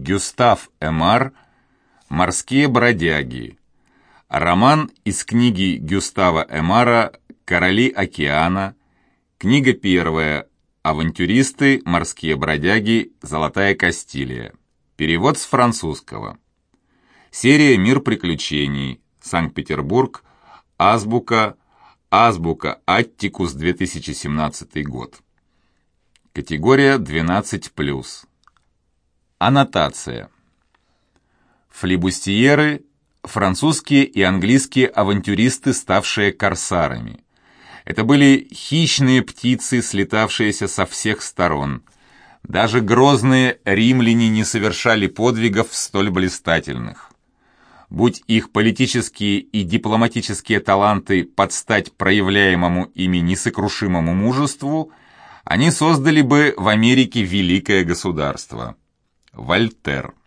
Гюстав Эмар «Морские бродяги». Роман из книги Гюстава Эмара «Короли океана». Книга первая. Авантюристы, морские бродяги, Золотая Кастилия. Перевод с французского. Серия «Мир приключений». Санкт-Петербург. Азбука. Азбука Аттикус, 2017 год. Категория 12+. Аннотация. Флибустьеры – французские и английские авантюристы, ставшие корсарами. Это были хищные птицы, слетавшиеся со всех сторон. Даже грозные римляне не совершали подвигов столь блистательных. Будь их политические и дипломатические таланты под стать проявляемому ими несокрушимому мужеству, они создали бы в Америке великое государство. Вольтер.